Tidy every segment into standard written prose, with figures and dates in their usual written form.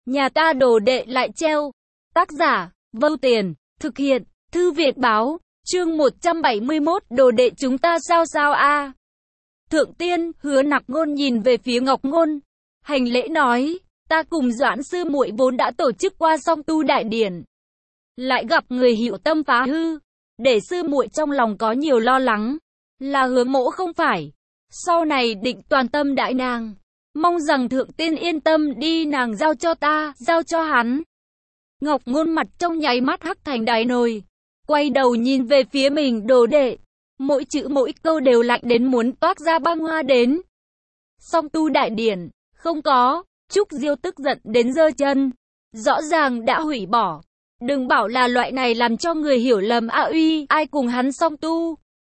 Nhà ta đồ đệ lại treo. Tác giả, Vâu Tiền, thực hiện, Thư viện báo, chương 171, đồ đệ chúng ta sao sao a? Thượng tiên, Hứa Nặc Ngôn nhìn về phía Ngọc Ngôn, hành lễ nói, ta cùng Doãn sư muội vốn đã tổ chức qua song tu đại điển, lại gặp người hữu tâm phá hư, để sư muội trong lòng có nhiều lo lắng, là Hứa mỗ không phải, sau này định toàn tâm đại nàng, mong rằng thượng tiên yên tâm đi, nàng giao cho ta, giao cho hắn. Ngọc Ngôn mặt trong nháy mắt hắc thành đáy nồi, quay đầu nhìn về phía mình đồ đệ, mỗi chữ mỗi câu đều lạnh đến muốn toát ra băng hoa đến. Song tu đại điển, không có. Trúc Diêu tức giận đến giơ chân, rõ ràng đã hủy bỏ. Đừng bảo là loại này làm cho người hiểu lầm uy, ai cùng hắn song tu.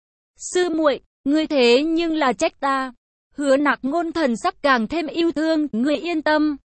Sư muội, ngươi thế nhưng là trách ta. Hứa Nặc Ngôn thần sắc càng thêm yêu thương, ngươi yên tâm.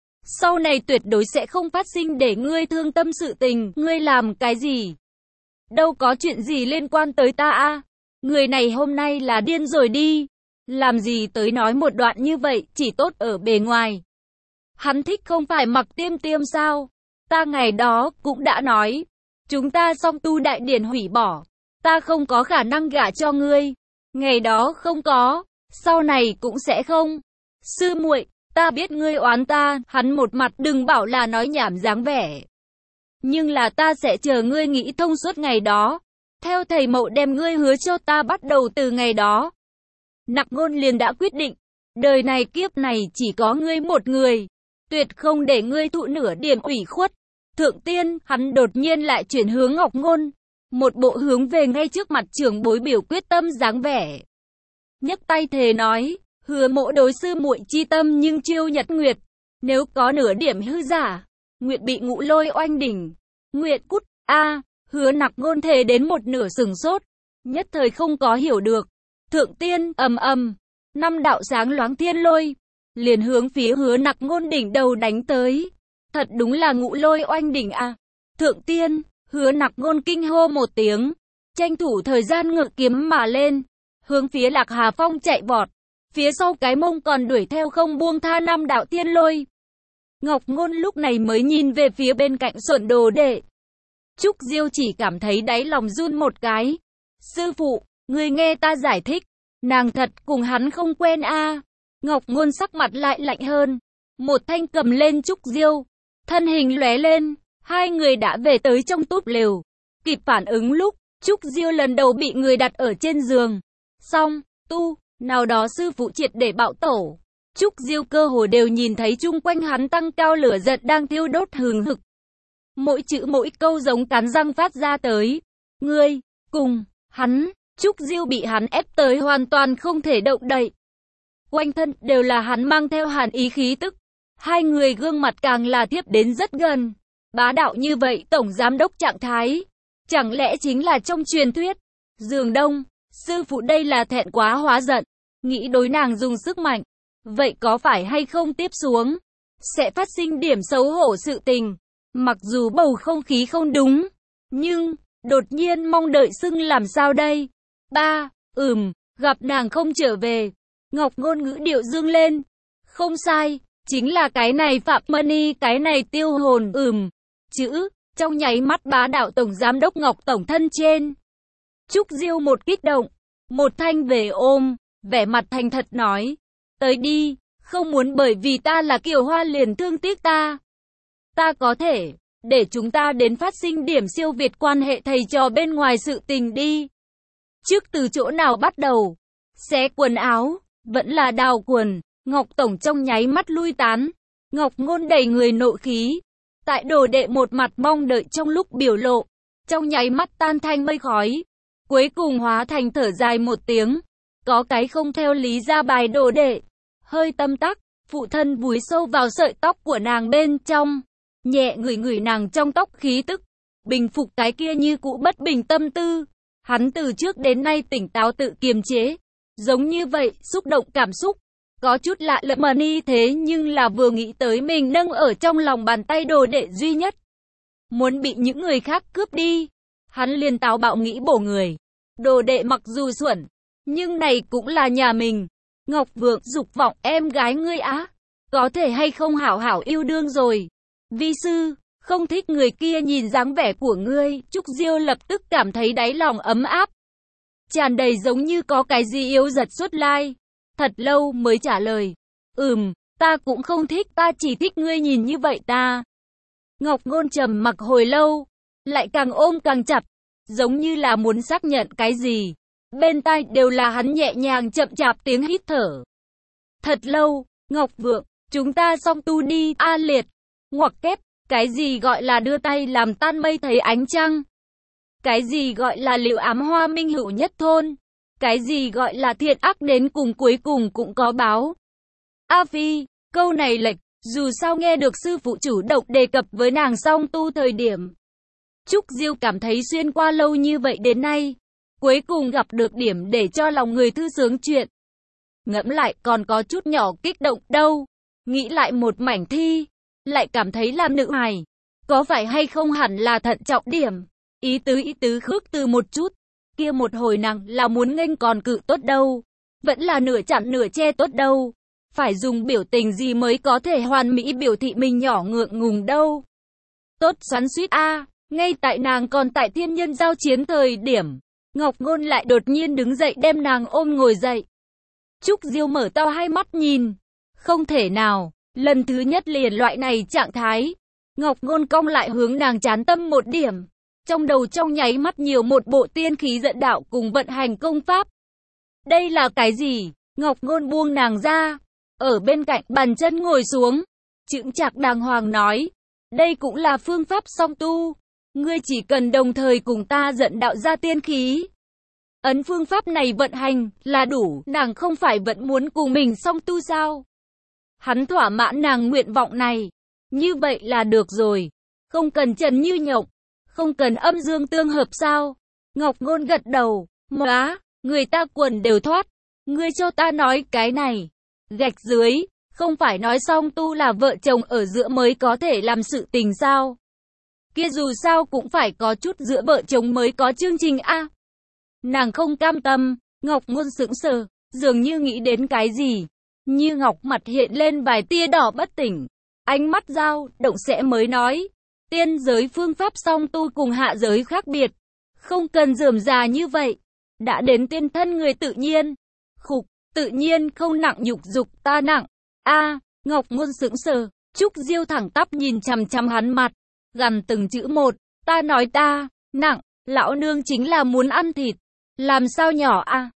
Sau này tuyệt đối sẽ không phát sinh để ngươi thương tâm sự tình, ngươi làm cái gì? Đâu có chuyện gì liên quan tới ta a? Người này hôm nay là điên rồi đi. Làm gì tới nói một đoạn như vậy, chỉ tốt ở bề ngoài. Hắn thích không phải Mặc Tiêm Tiêm sao? Ta ngày đó cũng đã nói, chúng ta song tu đại điển hủy bỏ, ta không có khả năng gả cho ngươi. Ngày đó không có, sau này cũng sẽ không. Sư muội, ta biết ngươi oán ta, hắn một mặt đừng bảo là nói nhảm dáng vẻ. Nhưng là ta sẽ chờ ngươi nghĩ thông suốt ngày đó. Theo thầy mậu đem ngươi hứa cho ta bắt đầu từ ngày đó. Nặc Ngôn liền đã quyết định, đời này kiếp này chỉ có ngươi một người, tuyệt không để ngươi thụ nửa điểm ủy khuất. Thượng tiên, hắn đột nhiên lại chuyển hướng Ngọc Ngôn, một bộ hướng về ngay trước mặt trưởng bối biểu quyết tâm dáng vẻ. Nhấc tay thề nói, Hứa mỗ đối sư muội chi tâm nhưng chiêu nhật nguyệt, nếu có nửa điểm hư giả, nguyệt bị Ngũ Lôi oanh đỉnh. Nguyệt cút, a. Hứa Nặc Ngôn thề đến một nửa sừng sốt, nhất thời không có hiểu được. Thượng tiên, ầm ầm, năm đạo sáng loáng thiên lôi, liền hướng phía Hứa Nặc Ngôn đỉnh đầu đánh tới. Thật đúng là Ngũ Lôi oanh đỉnh a. Thượng tiên, Hứa Nặc Ngôn kinh hô một tiếng, tranh thủ thời gian ngự kiếm mà lên, hướng phía Lạc Hà Phong chạy vọt. Phía sau cái mông còn đuổi theo không buông tha năm đạo thiên lôi. Ngọc Ngôn lúc này mới nhìn về phía bên cạnh Xuẩn đồ đệ. Trúc Diêu chỉ cảm thấy đáy lòng run một cái. Sư phụ, người nghe ta giải thích, nàng thật cùng hắn không quen a. Ngọc Ngôn sắc mặt lại lạnh hơn, một thanh cầm lên Trúc Diêu, thân hình lóe lên, hai người đã về tới trong túp lều. Kịp phản ứng lúc, Trúc Diêu lần đầu bị người đặt ở trên giường. Xong, nào đó sư phụ triệt để bạo tổ. Trúc Diêu cơ hồ đều nhìn thấy chung quanh hắn tăng cao lửa giận đang thiêu đốt hừng hực. Mỗi chữ mỗi câu giống cắn răng phát ra tới. Ngươi, cùng, hắn, Trúc Diêu bị hắn ép tới hoàn toàn không thể động đậy. Quanh thân đều là hắn mang theo hàn ý khí tức. Hai người gương mặt càng là tiếp đến rất gần. Bá đạo như vậy tổng giám đốc trạng thái. Chẳng lẽ chính là trong truyền thuyết. Giường Đông, sư phụ đây là thẹn quá hóa giận. Nghĩ đối nàng dùng sức mạnh. Vậy có phải hay không tiếp xuống sẽ phát sinh điểm xấu hổ sự tình. Mặc dù bầu không khí không đúng, nhưng đột nhiên mong đợi xưng làm sao đây? Gặp nàng không trở về. Ngọc Ngôn ngữ điệu dương lên. Không sai, chính là cái này Phạm Mani, cái này tiêu hồn. Chữ, trong nháy mắt bá đạo tổng giám đốc Ngọc tổng thân trên. Trúc Diêu một kích động, một thanh về ôm, vẻ mặt thành thật nói. Tới đi, không muốn bởi vì ta là Kiều Hoa liền thương tiếc ta. Ta có thể, để chúng ta đến phát sinh điểm siêu việt quan hệ thầy trò bên ngoài sự tình đi. Trước từ chỗ nào bắt đầu? Xé quần áo, vẫn là đào quần. Ngọc tổng trong nháy mắt lui tán. Ngọc Ngôn đầy người nộ khí. Tại đồ đệ một mặt mong đợi trong lúc biểu lộ, trong nháy mắt tan thành mây khói. Cuối cùng hóa thành thở dài một tiếng. Có cái không theo lý ra bài đồ đệ. Hơi tâm tắc, phụ thân vùi sâu vào sợi tóc của nàng bên trong. Nhẹ ngửi nàng trong tóc khí tức. Bình phục cái kia như cũ bất bình tâm tư. Hắn từ trước đến nay tỉnh táo tự kiềm chế. Giống như vậy, xúc động cảm xúc. Có chút lạ lẫm Mani thế nhưng là vừa nghĩ tới mình nâng ở trong lòng bàn tay đồ đệ duy nhất. Muốn bị những người khác cướp đi. Hắn liền táo bạo nghĩ bổ người. Đồ đệ mặc dù xuẩn, nhưng này cũng là nhà mình. Ngọc Vượng dục vọng em gái ngươi á. có thể hay không hảo hảo yêu đương rồi. Vi sư, không thích người kia nhìn dáng vẻ của ngươi. Trúc Diêu lập tức cảm thấy đáy lòng ấm áp, tràn đầy giống như có cái gì yếu giật xuất lai. Thật lâu mới trả lời, ta cũng không thích, ta chỉ thích ngươi nhìn như vậy ta. Ngọc Ngôn trầm mặc hồi lâu, lại càng ôm càng chặt, giống như là muốn xác nhận cái gì. Bên tai đều là hắn nhẹ nhàng chậm chạp tiếng hít thở. Thật lâu, Ngọc Vượng, chúng ta song tu đi. A Liệt, ngoặc kép, cái gì gọi là đưa tay làm tan mây thấy ánh trăng? Cái gì gọi là liệu ám hoa minh hữu nhất thôn? Cái gì gọi là thiện ác đến cùng cuối cùng cũng có báo? A Phi, câu này lệch, dù sao nghe được sư phụ chủ động đề cập với nàng song tu thời điểm. Trúc Diêu cảm thấy xuyên qua lâu như vậy đến nay, cuối cùng gặp được điểm để cho lòng người thư sướng chuyện. Ngẫm lại còn có chút nhỏ kích động đâu. Nghĩ lại một mảnh thi, lại cảm thấy làm nữ hài, có phải hay không hẳn là thận trọng điểm. Ý tứ khước từ một chút. Kia một hồi nàng là muốn nghênh còn cự tốt đâu. Vẫn là nửa chặn nửa che tốt đâu. Phải dùng biểu tình gì mới có thể hoàn mỹ biểu thị mình nhỏ ngượng ngùng đâu. Tốt xoắn suýt a. Ngay tại nàng còn tại thiên nhân giao chiến thời điểm, Ngọc Ngôn lại đột nhiên đứng dậy đem nàng ôm ngồi dậy. Trúc Diêu mở to hai mắt nhìn. Không thể nào, lần thứ nhất liền loại này trạng thái. Ngọc Ngôn cong lại hướng nàng chán tâm một điểm. Trong đầu trong nháy mắt nhiều một bộ tiên khí dẫn đạo cùng vận hành công pháp. Đây là cái gì? Ngọc Ngôn buông nàng ra, ở bên cạnh bàn chân ngồi xuống, chững chạc đàng hoàng nói, đây cũng là phương pháp song tu. Ngươi chỉ cần đồng thời cùng ta dẫn đạo ra tiên khí. Ấn phương pháp này vận hành là đủ, nàng không phải vẫn muốn cùng mình song tu sao? Hắn thỏa mãn nàng nguyện vọng này. Như vậy là được rồi. Không cần trần như nhộng, không cần âm dương tương hợp sao? Ngọc Ngôn gật đầu, móa, người ta quần đều thoát. Ngươi cho ta nói cái này. Gạch dưới, không phải nói song tu là vợ chồng ở giữa mới có thể làm sự tình sao? Kia dù sao cũng phải có chút giữa vợ chồng mới có chương trình a. Nàng không cam tâm. Ngọc Ngôn sững sờ, dường như nghĩ đến cái gì. Như ngọc mặt hiện lên vài tia đỏ bất tỉnh. Ánh mắt dao động sẽ mới nói, tiên giới phương pháp song tu cùng hạ giới khác biệt, không cần rườm rà như vậy. Đã đến tiên thân người tự nhiên. Khục, tự nhiên không nặng nhục dục ta nặng. A, Ngọc Ngôn sững sờ, Trúc Diêu thẳng tắp nhìn chằm chằm hắn mặt, gằn từng chữ một, ta nói ta nặng, lão nương chính là muốn ăn thịt. Làm sao nhỏ a?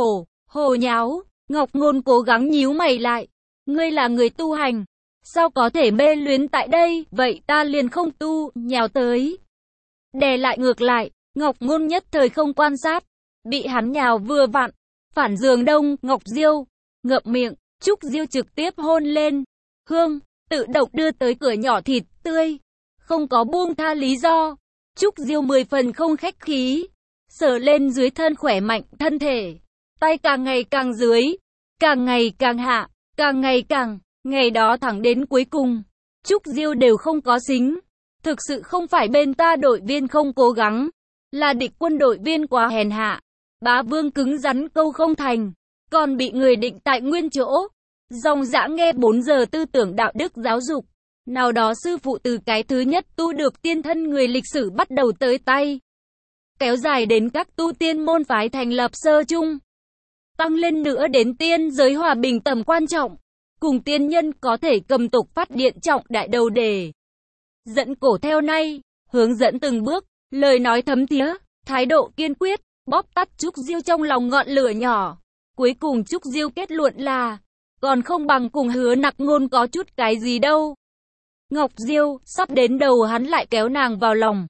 Hồ nháo. Ngọc Ngôn cố gắng nhíu mày lại. Ngươi là người tu hành, sao có thể mê luyến tại đây? Vậy ta liền không tu, nhào tới. Đè lại ngược lại, Ngọc Ngôn nhất thời không quan sát, bị hắn nhào vừa vặn, phản giường đông. Ngọc Diêu ngậm miệng, Trúc Diêu trực tiếp hôn lên. Hương tự động đưa tới cửa nhỏ thịt tươi, không có buông tha lý do. Trúc Diêu 10 phần không khách khí, sờ lên dưới thân khỏe mạnh thân thể, tay càng ngày càng dưới, càng ngày càng hạ, càng ngày càng, ngày đó thẳng đến cuối cùng, Trúc Diêu đều không có xính. Thực sự không phải bên ta đội viên không cố gắng, là địch quân đội viên quá hèn hạ. Bá Vương cứng rắn câu không thành, còn bị người định tại nguyên chỗ. Dòng dã nghe 4 giờ tư tưởng đạo đức giáo dục. Nào đó sư phụ từ cái thứ nhất tu được tiên thân người lịch sử bắt đầu tới tay, kéo dài đến các tu tiên môn phái thành lập sơ chung, tăng lên nữa đến tiên giới hòa bình tầm quan trọng, cùng tiên nhân có thể cầm tục phát điện trọng đại đầu đề. Dẫn cổ theo nay, hướng dẫn từng bước, lời nói thấm thía, thái độ kiên quyết, bóp tắt Trúc Diêu trong lòng ngọn lửa nhỏ. Cuối cùng Trúc Diêu kết luận là, còn không bằng cùng Hứa Nặc Ngôn có chút cái gì đâu. Ngọc Diêu, sắp đến đầu hắn lại kéo nàng vào lòng.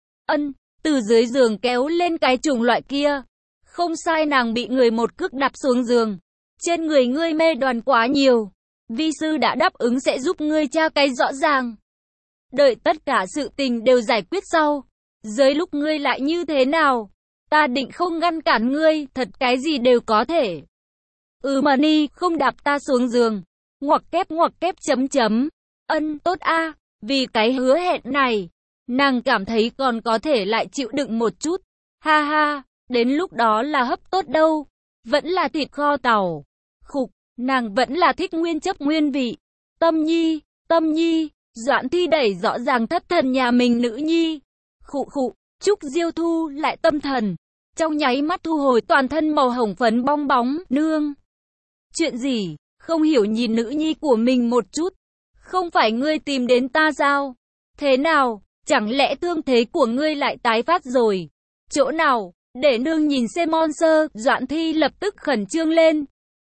Từ dưới giường kéo lên cái chủng loại kia. Không sai, nàng bị người một cước đạp xuống giường. Trên người ngươi mê đoàn quá nhiều. Vi sư đã đáp ứng sẽ giúp ngươi tra cái rõ ràng. Đợi tất cả sự tình đều giải quyết sau. Dưới lúc ngươi lại như thế nào, ta định không ngăn cản ngươi, thật cái gì đều có thể. Mà ni, không đạp ta xuống giường. Ngoặc kép chấm chấm. Tốt a, vì cái hứa hẹn này, nàng cảm thấy còn có thể lại chịu đựng một chút. Ha ha, đến lúc đó là hấp tốt đâu, vẫn là thịt kho tàu. Khục, nàng vẫn là thích nguyên chấp nguyên vị. Tâm Nhi, Doãn Thi đẩy rõ ràng thất thần nhà mình nữ nhi. Khụ khụ, Trúc Diêu thu lại tâm thần, trong nháy mắt thu hồi toàn thân màu hồng phấn bong bóng. Nương, chuyện gì? Không hiểu nhìn nữ nhi của mình một chút. Không phải ngươi tìm đến ta sao? Thế nào? Chẳng lẽ thương thế của ngươi lại tái phát rồi? Chỗ nào? Để nương nhìn xem Monster. Doãn Thi lập tức khẩn trương lên.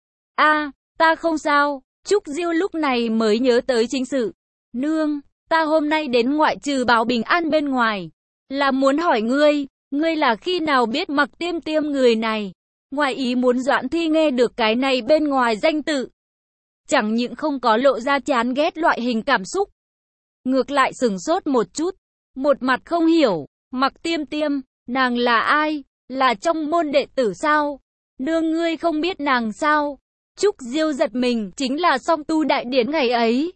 Ta không sao. Trúc Diêu lúc này mới nhớ tới chính sự. Nương, ta hôm nay đến ngoại trừ báo bình an bên ngoài, là muốn hỏi ngươi là khi nào biết Mặc Tiêm Tiêm người này? Ngoài ý muốn Doãn Thi nghe được cái này bên ngoài danh tự. Chẳng những không có lộ ra chán ghét loại hình cảm xúc. Ngược lại sửng sốt một chút, một mặt không hiểu, Mặc Tiêm Tiêm, nàng là ai? Là trong môn đệ tử sao? Nương ngươi không biết nàng sao? Trúc Diêu giật mình, chính là song tu đại điển ngày ấy.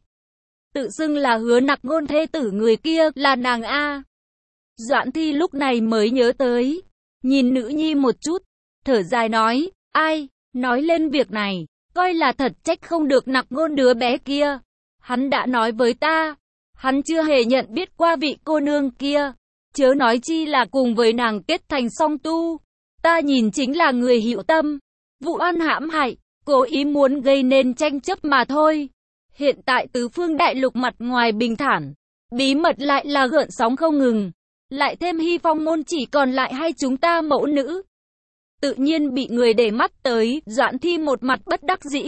Tự xưng là Hứa Nặc Ngôn thê tử người kia, là nàng a. Doãn Thi lúc này mới nhớ tới, nhìn nữ nhi một chút, thở dài nói, ai, nói lên việc này, coi là thật trách không được Nặc Ngôn đứa bé kia. Hắn đã nói với ta, hắn chưa hề nhận biết qua vị cô nương kia, chớ nói chi là cùng với nàng kết thành song tu. Ta nhìn chính là người hữu tâm, vụ oan hãm hại, cố ý muốn gây nên tranh chấp mà thôi. Hiện tại tứ phương đại lục mặt ngoài bình thản, bí mật lại là gợn sóng không ngừng. Lại thêm Hy Phong môn chỉ còn lại hai chúng ta mẫu nữ. Tự nhiên bị người để mắt tới, Doãn Thi một mặt bất đắc dĩ.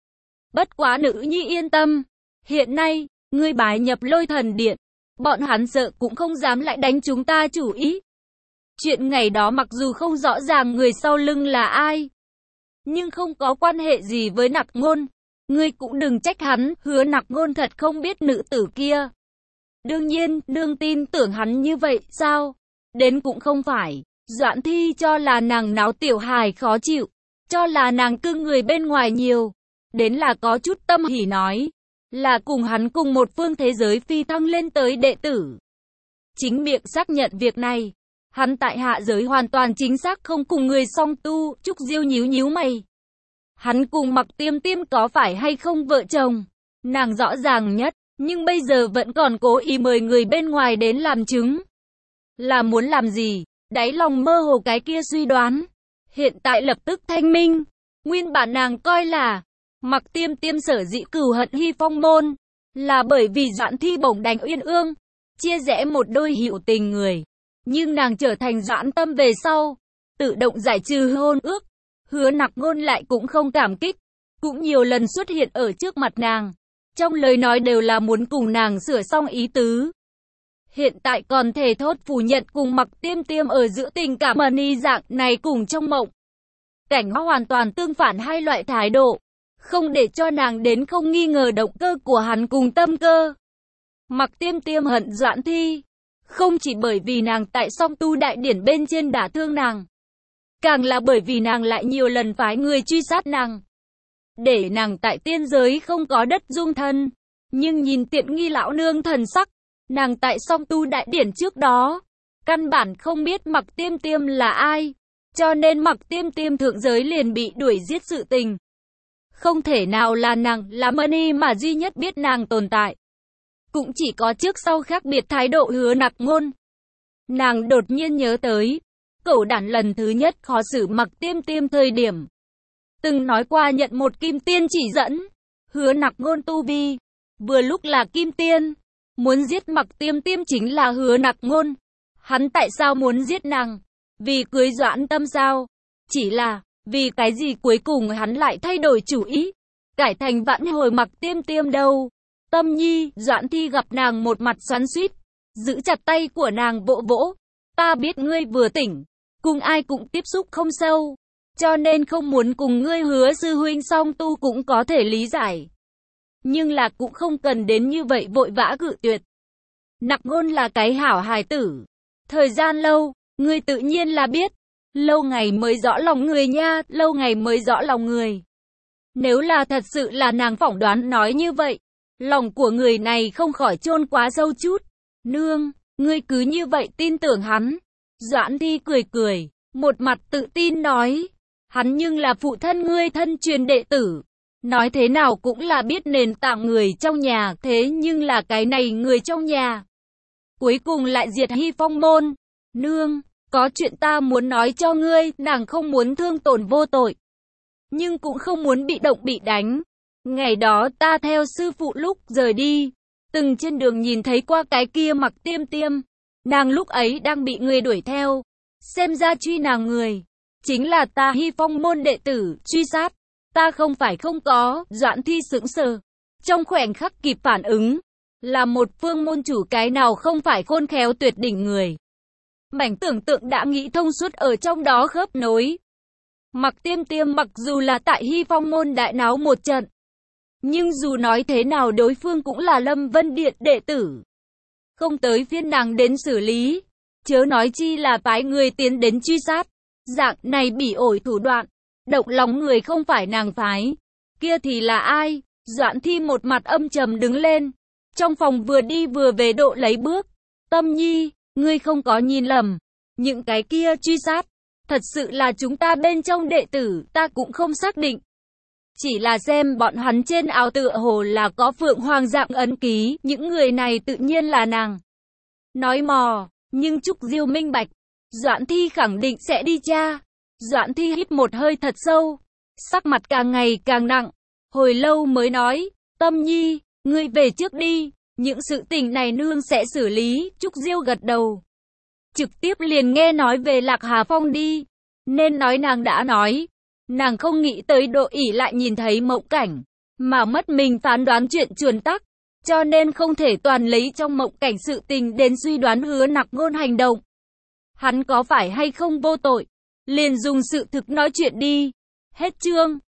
Bất quá nữ nhi yên tâm. Hiện nay, ngươi bái nhập Lôi Thần Điện, bọn hắn sợ cũng không dám lại đánh chúng ta chủ ý. Chuyện ngày đó mặc dù không rõ ràng người sau lưng là ai, nhưng không có quan hệ gì với Nặc Ngôn. Ngươi cũng đừng trách hắn, Hứa Nặc Ngôn thật không biết nữ tử kia. Đương nhiên, nương tin tưởng hắn như vậy, sao? Đến cũng không phải. Doãn Thi cho là nàng náo tiểu hài khó chịu, cho là nàng cưng người bên ngoài nhiều. Đến là có chút tâm hỉ nói, là cùng hắn cùng một phương thế giới phi thăng lên tới đệ tử. Chính miệng xác nhận việc này, hắn tại hạ giới hoàn toàn chính xác không cùng người song tu. Trúc Diêu nhíu nhíu mày. Hắn cùng Mặc Tiêm Tiêm có phải hay không vợ chồng? Nàng rõ ràng nhất, nhưng bây giờ vẫn còn cố ý mời người bên ngoài đến làm chứng. Là muốn làm gì? Đáy lòng mơ hồ cái kia suy đoán, hiện tại lập tức thanh minh. Nguyên bản nàng coi là Mặc Tiêm Tiêm sở dĩ cừu hận Hy Phong môn, là bởi vì Doãn Thi bổng đánh Uyên Ương, chia rẽ một đôi hữu tình người. Nhưng nàng trở thành Doãn Tâm về sau, tự động giải trừ hôn ước. Hứa Nặc Ngôn lại cũng không cảm kích, cũng nhiều lần xuất hiện ở trước mặt nàng. Trong lời nói đều là muốn cùng nàng sửa xong ý tứ. Hiện tại còn thể thốt phủ nhận cùng Mặc Tiêm Tiêm ở giữa tình cảm mờ ni dạng này cùng trong mộng. Cảnh hoàn toàn tương phản hai loại thái độ, không để cho nàng đến không nghi ngờ động cơ của hắn cùng tâm cơ. Mặc Tiêm Tiêm hận Doãn Thi, không chỉ bởi vì nàng tại song tu đại điển bên trên đả thương nàng, càng là bởi vì nàng lại nhiều lần phái người truy sát nàng, để nàng tại tiên giới không có đất dung thân. Nhưng nhìn tiện nghi lão nương thần sắc, nàng tại song tu đại điển trước đó, căn bản không biết Mặc Tiêm Tiêm là ai, cho nên Mặc Tiêm Tiêm thượng giới liền bị đuổi giết sự tình. Không thể nào là nàng, là Mani mà duy nhất biết nàng tồn tại. Cũng chỉ có trước sau khác biệt thái độ Hứa Nặc Ngôn. Nàng đột nhiên nhớ tới, cẩu đản lần thứ nhất khó xử Mặc Tiêm Tiêm thời điểm, từng nói qua nhận một kim tiên chỉ dẫn. Hứa Nặc Ngôn tu vi vừa lúc là kim tiên, muốn giết Mặc Tiêm Tiêm chính là Hứa Nặc Ngôn. Hắn tại sao muốn giết nàng? Vì cưới Doãn Tâm sao? Chỉ là, vì cái gì cuối cùng hắn lại thay đổi chủ ý, cải thành vãn hồi Mặc Tiêm Tiêm đâu? Tâm Nhi, Doãn Thi gặp nàng một mặt xoắn xuýt, giữ chặt tay của nàng vỗ vỗ. Ta biết ngươi vừa tỉnh, cùng ai cũng tiếp xúc không sâu, cho nên không muốn cùng ngươi Hứa sư huynh song tu cũng có thể lý giải. Nhưng là cũng không cần đến như vậy vội vã cự tuyệt. Nặc Ngôn là cái hảo hài tử. Thời gian lâu, ngươi tự nhiên là biết. Lâu ngày mới rõ lòng người nha, lâu ngày mới rõ lòng người. Nếu là thật sự là nàng phỏng đoán nói như vậy, lòng của người này không khỏi chôn quá sâu chút. Nương, ngươi cứ như vậy tin tưởng hắn. Doãn Thi cười cười, một mặt tự tin nói. Hắn nhưng là phụ thân ngươi thân truyền đệ tử. Nói thế nào cũng là biết nền tảng người trong nhà, thế nhưng là cái này người trong nhà cuối cùng lại diệt Hy Phong môn. Nương, có chuyện ta muốn nói cho ngươi, nàng không muốn thương tổn vô tội, nhưng cũng không muốn bị động bị đánh. Ngày đó ta theo sư phụ lúc rời đi, từng trên đường nhìn thấy qua cái kia Mặc Tiêm Tiêm, nàng lúc ấy đang bị người đuổi theo, xem ra truy nàng người chính là ta Hy Phong môn đệ tử, truy sát. Ta không phải không có. Doãn Thi sững sờ, trong khoảnh khắc kịp phản ứng, là một phương môn chủ cái nào không phải khôn khéo tuyệt đỉnh người. Mảnh tưởng tượng đã nghĩ thông suốt ở trong đó khớp nối. Mặc Tiêm Tiêm mặc dù là tại Hy Phong môn đại náo một trận, nhưng dù nói thế nào đối phương cũng là Lâm Vân Điện đệ tử, không tới phiên nàng đến xử lý, chớ nói chi là phái người tiến đến truy sát. Dạng này bỉ ổi thủ đoạn, động lòng người không phải nàng phái, kia thì là ai? Doãn Thi một mặt âm trầm đứng lên, trong phòng vừa đi vừa về độ lấy bước. Tâm Nhi, ngươi không có nhìn lầm, những cái kia truy sát, thật sự là chúng ta bên trong đệ tử, ta cũng không xác định. Chỉ là xem bọn hắn trên áo tựa hồ là có phượng hoàng dạng ấn ký, những người này tự nhiên là nàng nói mò, nhưng Trúc Diêu minh bạch, Doãn Thi khẳng định sẽ đi tra. Doãn Thi hít một hơi thật sâu, sắc mặt càng ngày càng nặng, hồi lâu mới nói, Tâm Nhi, ngươi về trước đi, những sự tình này nương sẽ xử lý. Trúc Diêu gật đầu, trực tiếp liền nghe nói về Lạc Hà Phong đi, nên nói nàng đã nói, nàng không nghĩ tới Độ ỉ lại nhìn thấy mộng cảnh, mà mất mình phán đoán chuyện chuẩn tắc, cho nên không thể toàn lấy trong mộng cảnh sự tình đến suy đoán Hứa Nặc Ngôn hành động. Hắn có phải hay không vô tội, liền dùng sự thực nói chuyện đi. Hết chương.